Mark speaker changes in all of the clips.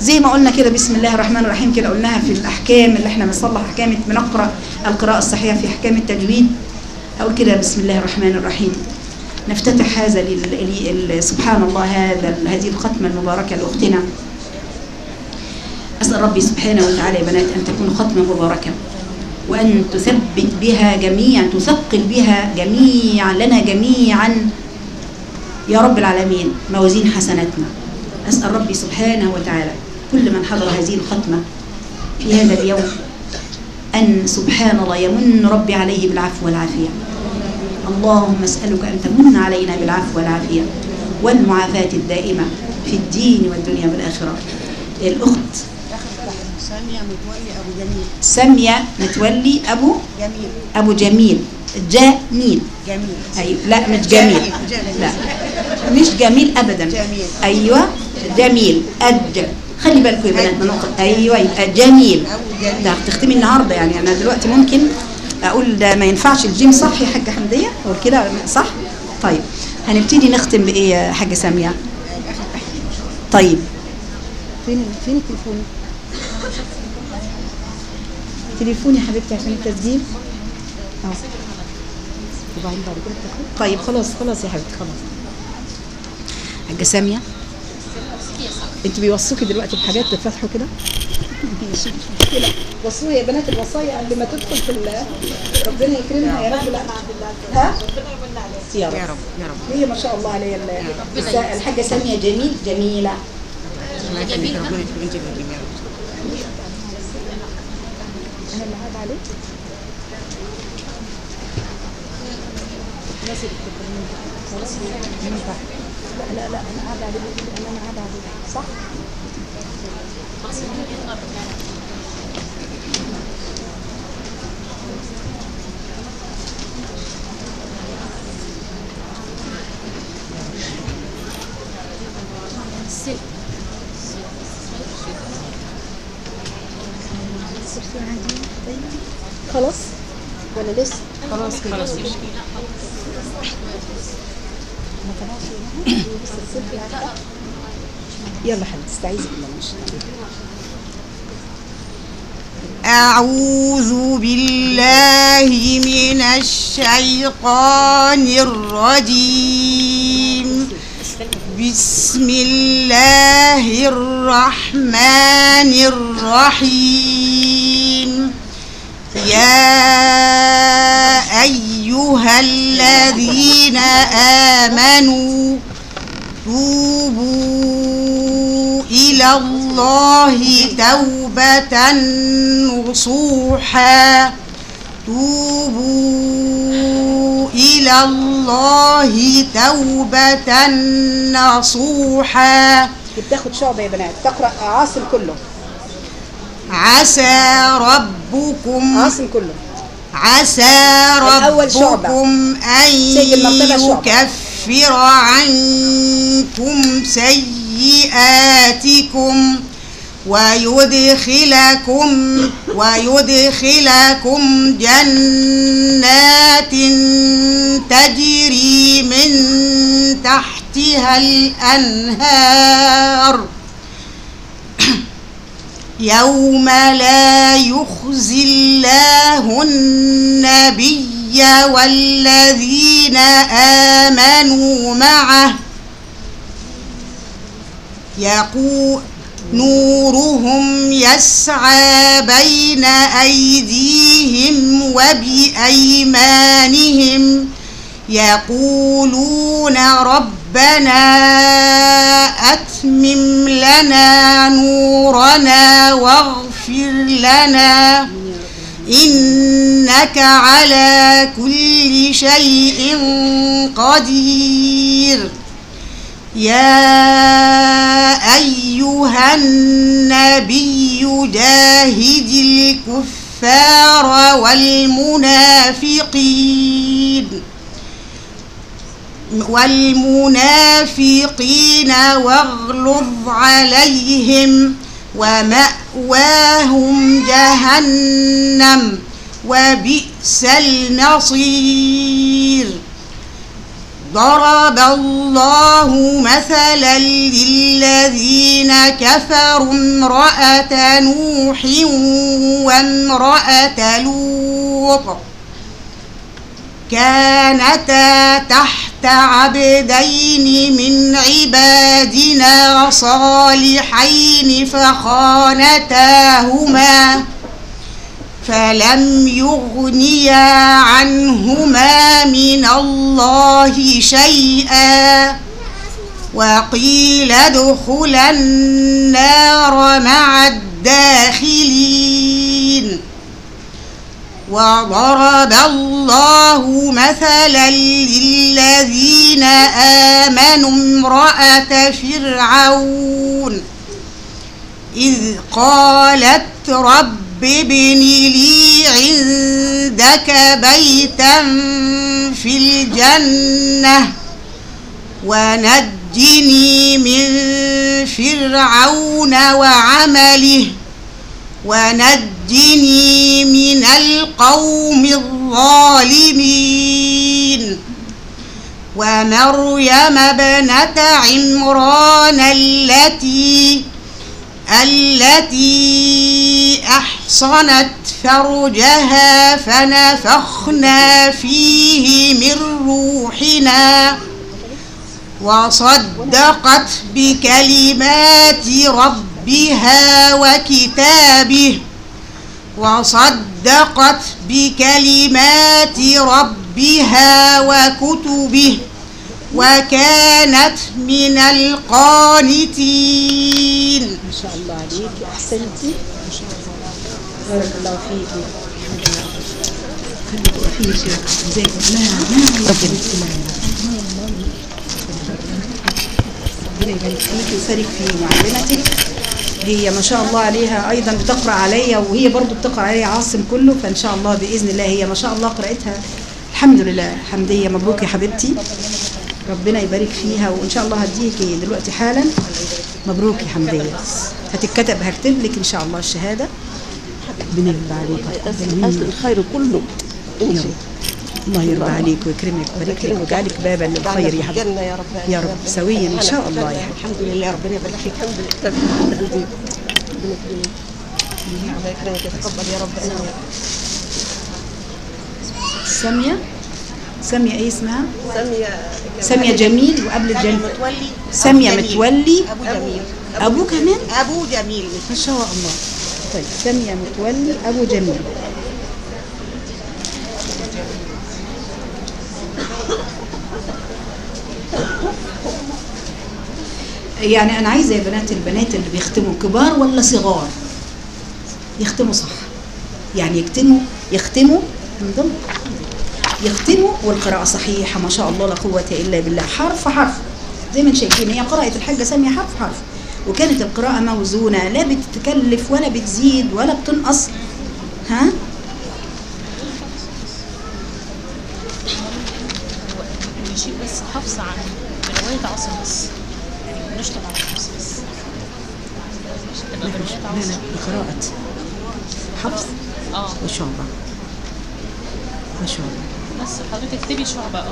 Speaker 1: زي ما قلنا كده بسم الله الرحمن الرحيم كده قلناها في الأحكام اللي احنا بنصلح أحكام بنقرأ القراءة الصحيحة في أحكام التجويد. أقول كده بسم الله الرحمن الرحيم، نفتتح هذا سبحان الله هذه الختمة المباركة لأختنا. أسأل ربي سبحانه وتعالى يا بنات أن تكون ختمة مباركة، وأن تثبت بها جميعا، تثقل بها جميعا لنا جميعا يا رب العالمين موازين حسناتنا. أسأل ربي سبحانه وتعالى كل من حضر هذه الختمة في هذا اليوم أن سبحان الله يمن ربي عليه بالعفو والعافية. اللهم أسألك أن تمن علينا بالعفو والعافية والمعافاة الدائمة في الدين والدنيا والآخرة. الأخت سامية متولي أبو جميل جميل. أيوة لا مش جميل، لا مش جميل أبدا. أيوة جميل خلي بالكم يا بنات من نقطة. أيوة يبقى جميل. ده تختمي النهارده يعني. أنا دلوقتي ممكن أقول ده ما ينفعش الجيم صح يا حاجة حمدية؟ أقول كده صح؟ طيب هنبتدي نختم بإيه يا حاجة سامية؟ طيب فين التليفون؟ تليفوني يا حبيبتي عشان التسجيل. وبعدين بعد كده طيب خلاص يا حبيبتي خلاص. حاجة سامية انتوا بيوصوكي دلوقتي بحاجات تفتحوا كده؟ ماشي مش مشكلة، وصوها يا بنات الوصايا قبل ما تدخل في ربنا يكرمها يا رب. لا ها؟ يا رب يا رب يا رب. هي ما شاء الله عليها الحاجة سامية جميلة. أنا اللي قاعد عليك. لا انا قاعده عليه. انا قاعده عليه صح. خلاص ولا لسه؟ خلاص يلا حبيبتي استعيذي بالله.
Speaker 2: أعوذ بالله من الشيطان الرجيم. بسم الله الرحمن الرحيم. يا أيها الذين آمنوا توبوا إلى الله توبة نصوحا. توبوا إلى الله توبة نصوحا.
Speaker 1: بتاخد شعبة يا بنات، تقرأ عاصم كله.
Speaker 2: عسى ربكم
Speaker 1: عاصم كله.
Speaker 2: عسى ربكم أن يكفر عنكم سيئاتكم ويدخلكم جنات تجري من تحتها الأنهار يوم لا يخزي الله النبي والذين آمنوا معه نورهم يسعى بين أيديهم وبأيمانهم يقولون ربنا أتمم لنا نورنا واغفر لنا إنك على كل شيء قدير. يا أيها النبي جاهد الكفار والمنافقين واغلظ عليهم ومأواهم جهنم وبئس المصير. ضرب الله مثلا للذين كفروا امرأة نوح وامرأة لوط كانتا تحت عبدين من عبادنا صالحين فخانتاهما فلم يغنيا عنهما من الله شيئا وقيل ادخلا النار مع الداخلين. وضرب الله مثلا للذين آمنوا امرأة فرعون إذ قالت رب ابن لي عندك بيتا في الجنة ونجني من فرعون وعمله ونجني من القوم الظالمين. ومريم ابنة عمران التي أحصنت فرجها فنفخنا فيه من روحنا وصدقت بكلمات ربها وكتبه وكانت من القانتين.
Speaker 1: ما شاء الله عليك، أحسنتي، بارك الله فيك. خليك وقفي شيخ زي لا ربنا يبارك فيك ويسارك في معلمتك. هي ما شاء الله عليها أيضا بتقرأ عليا وهي برضو بتقرأ عليا عاصم كله، فإن شاء الله بإذن الله هي ما شاء الله قراءتها الحمد لله. حمدية مبروك يا حبيبتي، ربنا يبارك فيها، وإن شاء الله هديكي دلوقتي حالا. مبروك يا حمدية، هتتكتب، هكتب لك إن شاء الله الشهادة. ربنا يرضى عليك،
Speaker 3: أصل الخير كله
Speaker 1: الله يرضى عليك ويكرمك ويبارك لك ويجعلك بابا للخير يا حبيبتي
Speaker 3: يا رب
Speaker 1: يا رب سويا إن شاء الله يا حبيبتي.
Speaker 3: الحمد لله، ربنا يبارك فيك. الحمد لله، ربنا يكرمك يتقبل يا رب.
Speaker 1: سامية ايه اسمها؟
Speaker 3: سامية
Speaker 1: جميل، وقبل الجميل
Speaker 3: متولي
Speaker 1: سامية متولي
Speaker 3: أبو جميل.
Speaker 1: أبو كمان؟
Speaker 3: أبو جميل
Speaker 1: ما شاء الله. طيب سامية متولي أبو جميل. يعني أنا عايزة يا بنات، البنات اللي بيختموا كبار ولا صغار؟ يختموا صح، يعني يختموا من ضمن يختموا والقراءة صحيحة ما شاء الله لا قوة إلا بالله، حرف حرف زي ما انتم شايفين. هي قرأت الحاجة سامية حرف حرف، وكانت القراءة موزونة، لا بتتكلف ولا بتزيد ولا بتنقص. ها؟
Speaker 4: نشيل بس حفص عن رواية عاصم بس، يعني نشتغل على حفص بس.
Speaker 1: لا بقراءة حفص. ما شاء الله ما شاء الله.
Speaker 4: بس حضرتك اكتبي شعبة.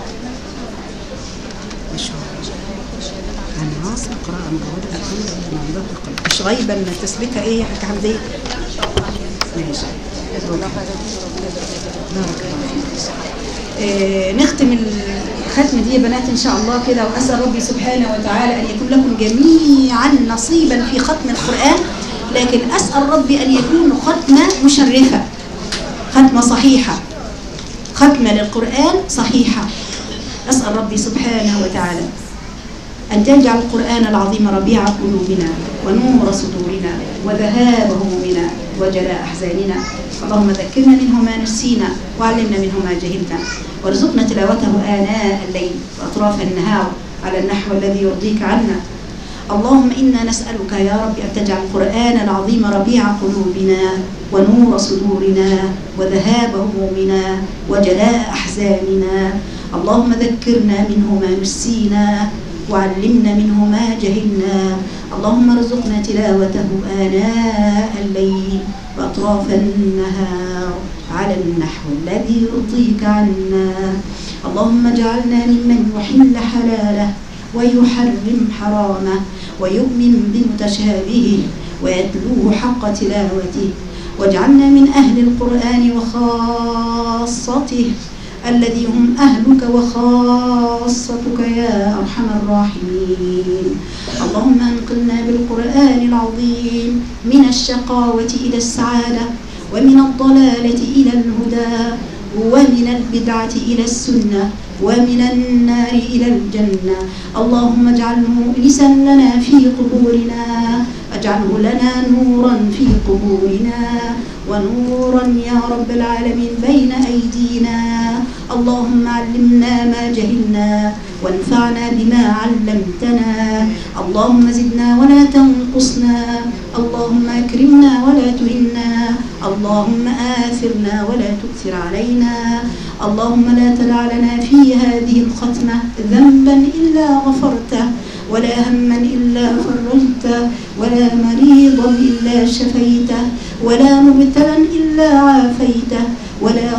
Speaker 1: ما شاء الله. أنا عاصم قراءة مجودة الحمد لله. مش غايبة من تثبيتها إيه يا حاجة حمدية؟ ماشي. بارك الله فيك. نختم الختم دي يا بنات إن شاء الله كده، وأسأل ربي سبحانه وتعالى أن يكون لكم جميعا نصيبا في ختم القرآن، لكن أسأل ربي أن يكون ختمة مشرفة، ختمة صحيحة، ختمة للقرآن صحيحة. أسأل ربي سبحانه وتعالى أن تجعل القرآن العظيم ربيع قلوبنا ونور صدورنا وذهاب همومنا وجلاء أحزاننا. اللهم ذكرنا منه ما نسينا وعلمنا منه ما جهلنا، وارزقنا تلاوته آناء الليل وأطراف النهار على النحو الذي يرضيك عنا. اللهم إنا نسألك يا رب أن تجعل القرآن العظيم ربيع قلوبنا ونور صدورنا وذهاب همومنا وجلاء أحزاننا. اللهم ذكرنا منه ما نسينا وعلمنا منه ما جهلنا. اللهم ارزقنا تلاوته آناء الليل وأطراف النهار على النحو الذي يرضيك عنا. اللهم اجعلنا ممن يحل حلاله ويحرم حرامه ويؤمن بمتشابهه ويتلوه حق تلاوته، واجعلنا من أهل القرآن وخاصته الذي هم أهلك وخاصتك يا أرحم الراحمين. اللهم انقلنا بالقرآن العظيم من الشقاوة إلى السعادة، ومن الضلالة إلى الهدى، ومن البدعة إلى السنة، ومن النار إلى الجنة. اللهم اجعله مؤنسا لنا في قبورنا، اجعله لنا نورا في قبورنا ونورا يا رب العالمين بين أيدينا. اللهم علمنا ما جهلنا وانفعنا بما علمتنا. اللهم زدنا ولا تنقصنا، اللهم أكرمنا ولا تهنا، اللهم آثرنا ولا تؤثر علينا. اللهم لا تدع لنا في هذه الختمة ذنبا إلا غفرته، ولا هما إلا فرجته، ولا مريضا إلا شفيته، ولا مبتلا إلا عافيته، ولا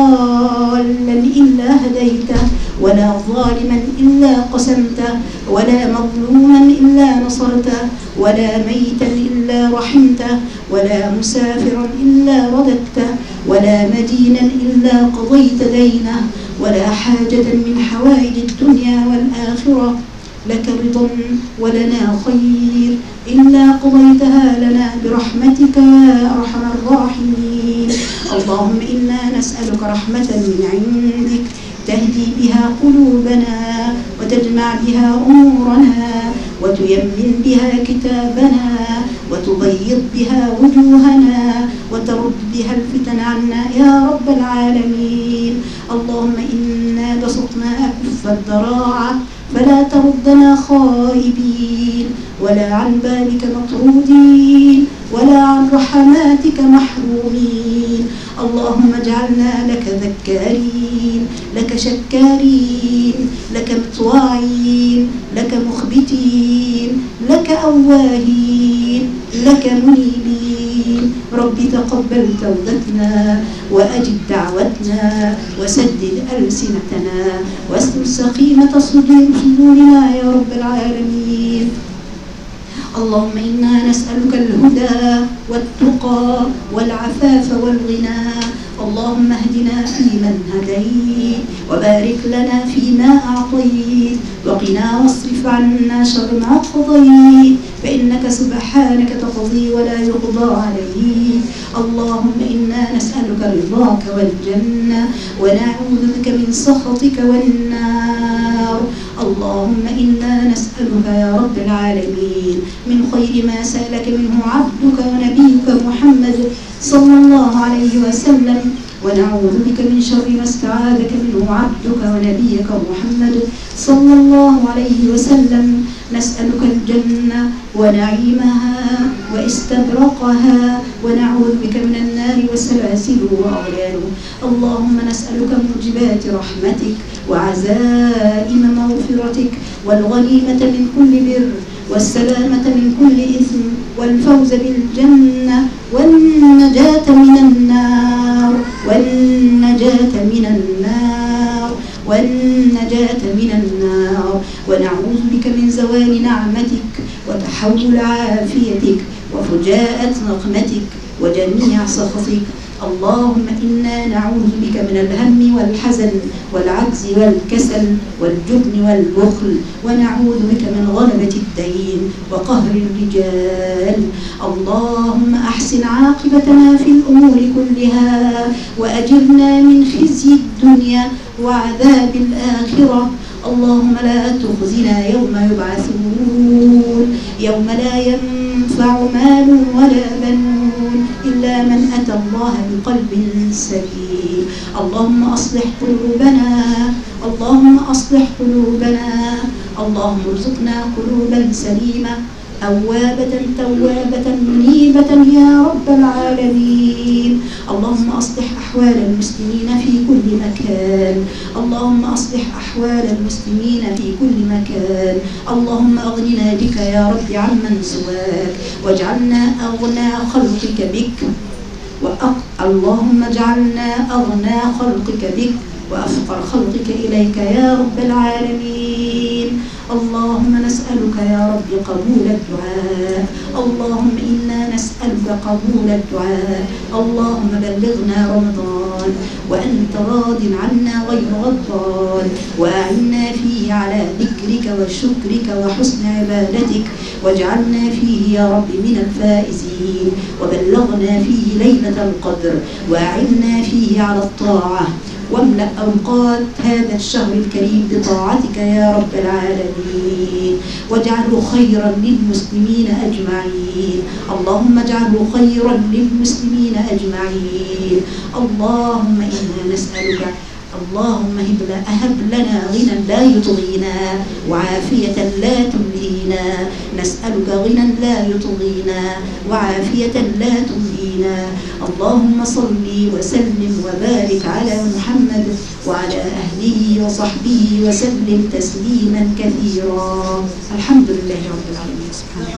Speaker 1: ضالا إلا هديته، ولا ظالما إلا قسمته، ولا مظلوما إلا نصرته، ولا ميتا إلا رحمته، ولا مسافرا إلا رددته، ولا مدينا إلا قضيت دينه، ولا حاجة من حوائج الدنيا والآخرة لك رضا ولنا خير إلا قضيتها لنا برحمتك يا أرحم الراحمين. اللهم إنا نسألك رحمة من عندك تهدي بها قلوبنا وتجمع بها أمورنا وتيمن بها كتابنا وتبيض بها وجوهنا وترد بها الفتن عنا يا رب العالمين. اللهم إنا بسطنا أكف الذراع فلا تردنا خائبين، ولا عن بابك مطرودين، ولا عن رحماتك محرومين. اللهم اجعلنا لك ذكارين، لك شكارين، لك مطواعين، لك مخبتين، لك أواهين، لك منيبين. رب تقبل توبتنا وأجب دعوتنا وسدد ألسنتنا واستر سخيمة صدورنا يا رب العالمين. اللهم إنا نسألك الهدى والتقى والعفاف والغنى. اللهم اهدنا فيمن هديت وبارك لنا فيما أعطيت وقنا واصرف عنا شر ما قضيت، فإنك سبحانك تقضي ولا يقضى عليك. اللهم إنا نسألك رضاك والجنة ونعوذ بك من سخطك والنار. اللهم إنا نسألك يا رب العالمين من خير ما سألك منه عبدك ونبيك محمد صلى الله عليه وسلم، ونعوذ بك من شر ما استعاذك منه عبدك ونبيك محمد صلى الله عليه وسلم. نسألك الجنة ونعيمها واستبرقها، ونعوذ بك من النار وسلاسل وأغلاله. اللهم نسألك موجبات رحمتك وعزائم مغفرتك والغنيمة من كل بر والسلامة من كل إثم والفوز بالجنة والنجاة من النار والنجاة من النار والنجاة من النار. ونعوذ بك من زوال نعمتك وتحول عافيتك وفجاءة نقمتك وجميع سخطك. اللهم إنا نعوذ بك من الهم والحزن والعجز والكسل والجبن والبخل، ونعوذ بك من غلبة الدين وقهر الرجال. اللهم أحسن عاقبتنا في الأمور كلها وأجرنا من خزي الدنيا وعذاب الآخرة. اللهم لا تخزنا يوم يبعثون، يوم لا ينفع مال ولا بنون إلا من أتى الله بقلب سليم. اللهم أصلح قلوبنا، اللهم أصلح قلوبنا، اللهم ارزقنا قلوبا سليمة أوابة توابة منيبة يا رب العالمين. اللهم أصلح أحوال المسلمين في كل مكان، اللهم أصلح أحوال المسلمين في كل مكان. اللهم أغننا بك يا رب عمن سواك، واجعلنا أغنى خلقك بك اللهم اجعلنا أغنى خلقك بك وأفقر خلقك إليك يا رب العالمين. اللهم نسألك يا رب قبول الدعاء، اللهم إنا نسألك قبول الدعاء. اللهم بلغنا رمضان وأنت راض عنا غير غضبان، وأعنا فيه على ذكرك وشكرك وحسن عبادتك، واجعلنا فيه يا رب من الفائزين، وبلغنا فيه ليلة القدر، وأعنا فيه على الطاعة، واملأ أوقات هذا الشهر الكريم بطاعتك يا رب العالمين، واجعله خيرا للمسلمين أجمعين. اللهم اجعله خيرا للمسلمين أجمعين. اللهم إنا نسألك، اللهم هب لنا غنى لا يطغينا وعافية لا تلهينا. نسألك غنى لا يطغينا وعافية لا تلهينا. اللهم صل وسلم وبارك على محمد وعلى أهله وصحبه وسلم تسليما كثيرا. الحمد لله رب العالمين. سبحانه